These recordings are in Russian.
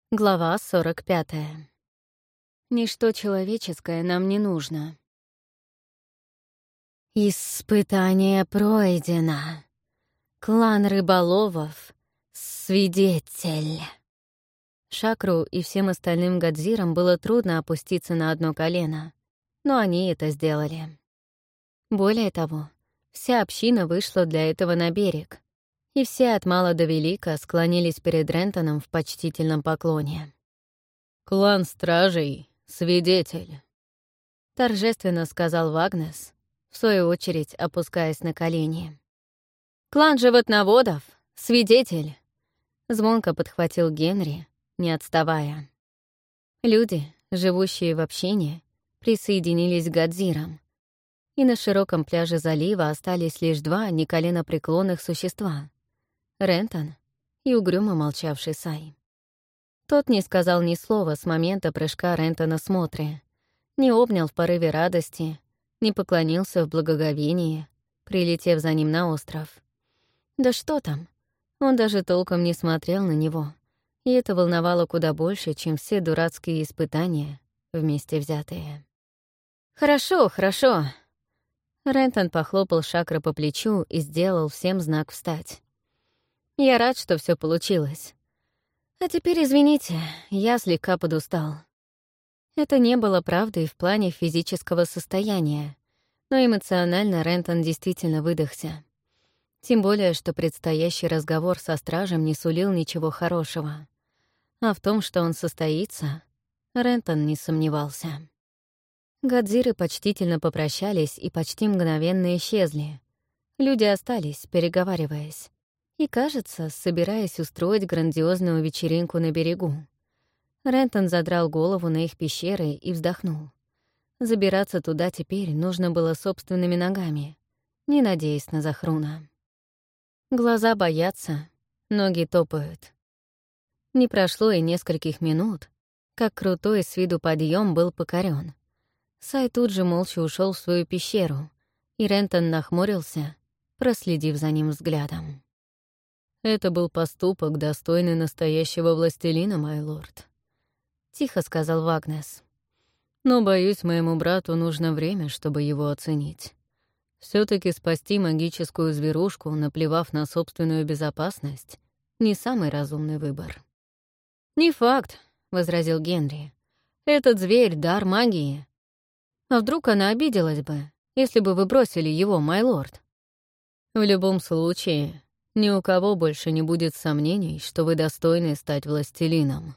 Глава 45. Ничто человеческое нам не нужно. Испытание пройдено. Клан рыболовов — свидетель. Шакру и всем остальным гадзирам было трудно опуститься на одно колено, но они это сделали. Более того, вся община вышла для этого на берег, и все от мала до велика склонились перед Рентоном в почтительном поклоне. «Клан стражей — свидетель», — торжественно сказал Вагнес, в свою очередь опускаясь на колени. «Клан животноводов — свидетель», — звонко подхватил Генри, не отставая. Люди, живущие в общине, присоединились к гадзирам, и на широком пляже залива остались лишь два неколенопреклонных существа — Рентон и угрюмо молчавший Сай. Тот не сказал ни слова с момента прыжка Рентона с Мотри, не обнял в порыве радости, не поклонился в благоговении, прилетев за ним на остров. Да что там, он даже толком не смотрел на него, и это волновало куда больше, чем все дурацкие испытания, вместе взятые. «Хорошо, хорошо». Рентон похлопал Шакра по плечу и сделал всем знак «встать». «Я рад, что все получилось. А теперь извините, я слегка подустал». Это не было правдой в плане физического состояния, но эмоционально Рентон действительно выдохся. Тем более, что предстоящий разговор со стражем не сулил ничего хорошего. А в том, что он состоится, Рентон не сомневался. Гадзиры почтительно попрощались и почти мгновенно исчезли. Люди остались, переговариваясь, и, кажется, собираясь устроить грандиозную вечеринку на берегу. Рентон задрал голову на их пещеры и вздохнул. Забираться туда теперь нужно было собственными ногами, не надеясь на Захруна. Глаза боятся, ноги топают. Не прошло и нескольких минут, как крутой с виду подъем был покорен. Сай тут же молча ушел в свою пещеру, и Рентон нахмурился, проследив за ним взглядом. «Это был поступок, достойный настоящего властелина, мой лорд», — тихо сказал Вагнес. «Но, боюсь, моему брату нужно время, чтобы его оценить. все таки спасти магическую зверушку, наплевав на собственную безопасность, не самый разумный выбор». «Не факт», — возразил Генри. «Этот зверь — дар магии. А вдруг она обиделась бы, если бы вы бросили его, мой лорд?» «В любом случае, ни у кого больше не будет сомнений, что вы достойны стать властелином»,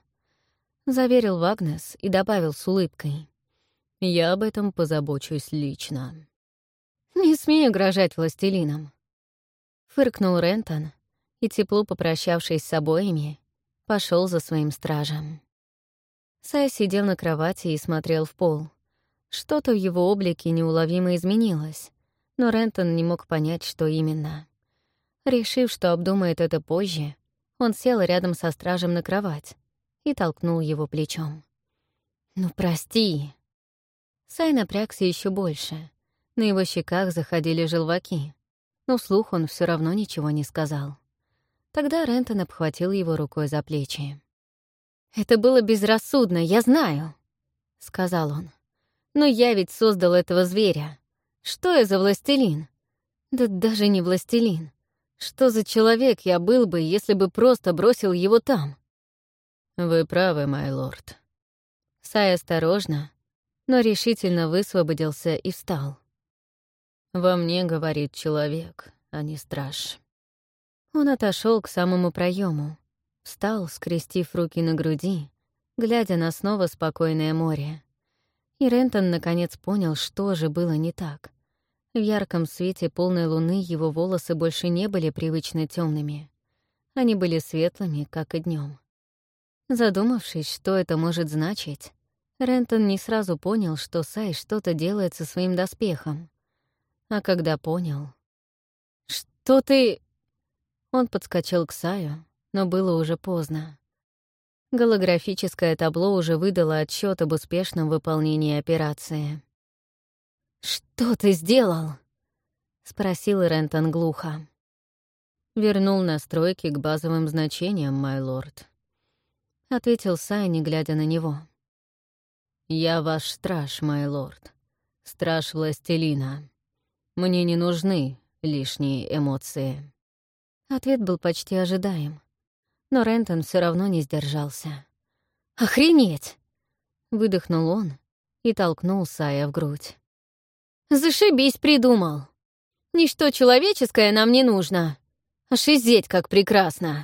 — заверил Вагнес и добавил с улыбкой. «Я об этом позабочусь лично». «Не смею угрожать властелином», — фыркнул Рентон и, тепло попрощавшись с обоими, пошел за своим стражем. Сай сидел на кровати и смотрел в пол. Что-то в его облике неуловимо изменилось, но Рентон не мог понять, что именно. Решив, что обдумает это позже, он сел рядом со стражем на кровать и толкнул его плечом. «Ну, прости!» Сай напрягся еще больше. На его щеках заходили желваки, но вслух он все равно ничего не сказал. Тогда Рентон обхватил его рукой за плечи. «Это было безрассудно, я знаю», — сказал он. «Но я ведь создал этого зверя. Что я за властелин? Да даже не властелин. Что за человек я был бы, если бы просто бросил его там?» «Вы правы, мой лорд». Сай осторожно, но решительно высвободился и встал. «Во мне говорит человек, а не страж». Он отошел к самому проему, встал, скрестив руки на груди, глядя на снова спокойное море. И Рентон наконец понял, что же было не так. В ярком свете полной луны его волосы больше не были привычно темными. Они были светлыми, как и днем. Задумавшись, что это может значить, Рентон не сразу понял, что Сай что-то делает со своим доспехом. А когда понял... «Что ты...» Он подскочил к Саю, но было уже поздно. Голографическое табло уже выдало отчет об успешном выполнении операции. «Что ты сделал?» — спросил Рентон глухо. «Вернул настройки к базовым значениям, мой лорд». ответил Сай, не глядя на него. «Я ваш страж, мой лорд. Страж властелина. Мне не нужны лишние эмоции». Ответ был почти ожидаем, но Рентон все равно не сдержался. «Охренеть!» — выдохнул он и толкнул Сая в грудь. «Зашибись, придумал! Ничто человеческое нам не нужно! Ошизеть, как прекрасно!»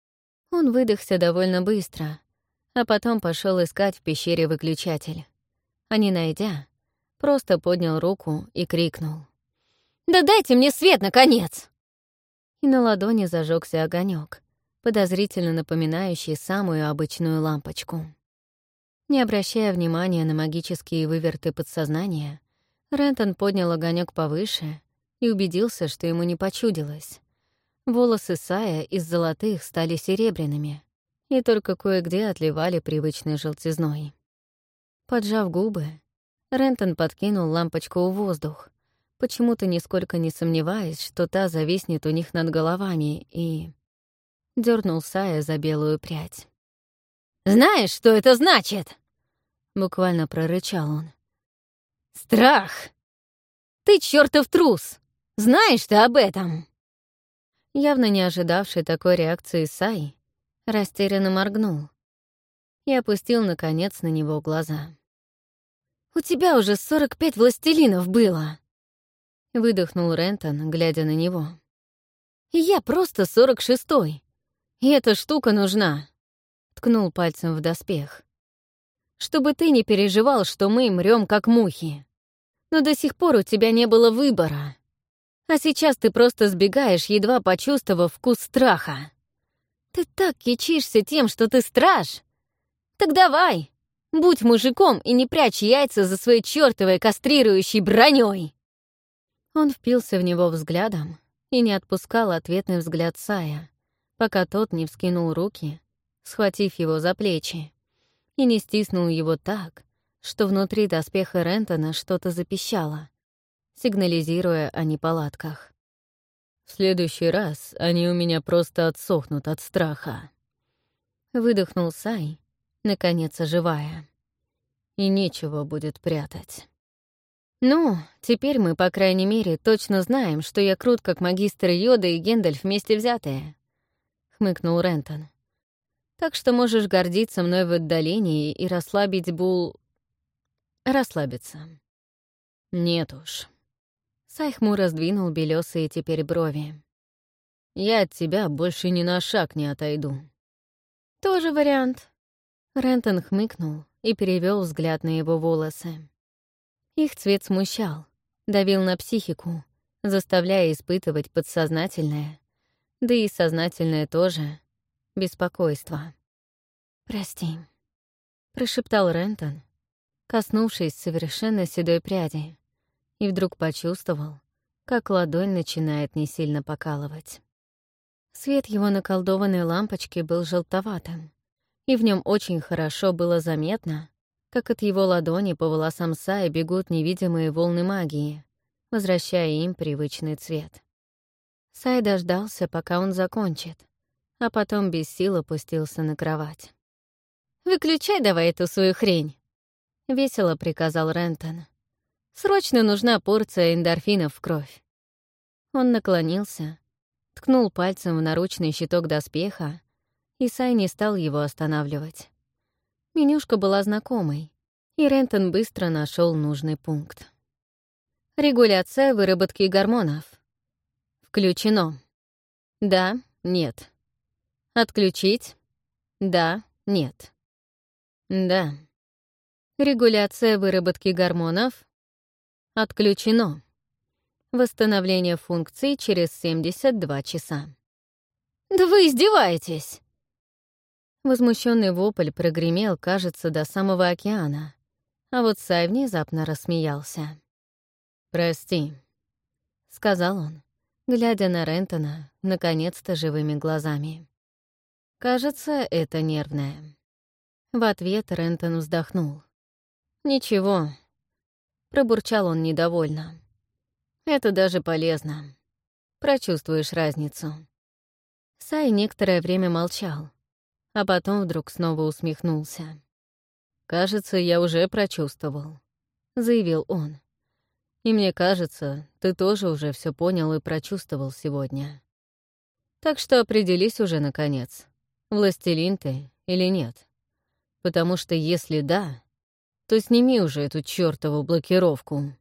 Он выдохся довольно быстро, а потом пошел искать в пещере выключатель. А не найдя, просто поднял руку и крикнул: «Да дайте мне свет, наконец!» И на ладони зажегся огонек, подозрительно напоминающий самую обычную лампочку. Не обращая внимания на магические выверты подсознания, Рентон поднял огонек повыше и убедился, что ему не почудилось. Волосы Сая из золотых стали серебряными и только кое-где отливали привычной желтизной. Поджав губы, Рентон подкинул лампочку в воздух, почему-то нисколько не сомневаясь, что та зависнет у них над головами, и дернул Сая за белую прядь. «Знаешь, что это значит?» — буквально прорычал он. «Страх! Ты чёртов трус! Знаешь ты об этом?» Явно не ожидавший такой реакции Сай растерянно моргнул и опустил, наконец, на него глаза. «У тебя уже 45 властелинов было!» — выдохнул Рентон, глядя на него. «Я просто 46-й, и эта штука нужна!» — ткнул пальцем в доспех. «Чтобы ты не переживал, что мы мрём как мухи. Но до сих пор у тебя не было выбора. А сейчас ты просто сбегаешь, едва почувствовав вкус страха. Ты так кичишься тем, что ты страж. Так давай, будь мужиком и не прячь яйца за своей чёртовой кастрирующей бронёй!» Он впился в него взглядом и не отпускал ответный взгляд Сая, пока тот не вскинул руки, схватив его за плечи, и не стиснул его так, что внутри доспеха Рентона что-то запищало, сигнализируя о неполадках. «В следующий раз они у меня просто отсохнут от страха», — выдохнул Сай, наконец оживая. «И нечего будет прятать». «Ну, теперь мы, по крайней мере, точно знаем, что я крут, как магистр Йода и Гендальф вместе взятые», — хмыкнул Рентон. «Так что можешь гордиться мной в отдалении и расслабить расслабиться». «Нет уж». Сай хмуро сдвинул белёсые теперь брови. «Я от тебя больше ни на шаг не отойду». «Тоже вариант». Рентон хмыкнул и перевёл взгляд на его волосы. Их цвет смущал, давил на психику, заставляя испытывать подсознательное, да и сознательное тоже, беспокойство. «Прости», — прошептал Рентон, коснувшись совершенно седой пряди, и вдруг почувствовал, как ладонь начинает не сильно покалывать. Свет его наколдованной лампочки был желтоватым, и в нем очень хорошо было заметно, как от его ладони по волосам Сая бегут невидимые волны магии, возвращая им привычный цвет. Сай дождался, пока он закончит, а потом без сил опустился на кровать. «Выключай давай эту свою хрень», — весело приказал Рентон. «Срочно нужна порция эндорфинов в кровь». Он наклонился, ткнул пальцем в наручный щиток доспеха, и Сай не стал его останавливать. Менюшка была знакомой, и Рентон быстро нашел нужный пункт. Регуляция выработки гормонов. Включено. Да, нет. Отключить. Да, нет. Да. Регуляция выработки гормонов. Отключено. Восстановление функций через 72 часа. «Да вы издеваетесь!» Возмущенный вопль прогремел, кажется, до самого океана, а вот Сай внезапно рассмеялся. «Прости», — сказал он, глядя на Рентона, наконец-то живыми глазами. «Кажется, это нервное». В ответ Рентон вздохнул. «Ничего», — пробурчал он недовольно. «Это даже полезно. Прочувствуешь разницу». Сай некоторое время молчал, а потом вдруг снова усмехнулся. «Кажется, я уже прочувствовал», — заявил он. «И мне кажется, ты тоже уже все понял и прочувствовал сегодня. Так что определись уже, наконец, властелин ты или нет. Потому что если да, то сними уже эту чёртову блокировку».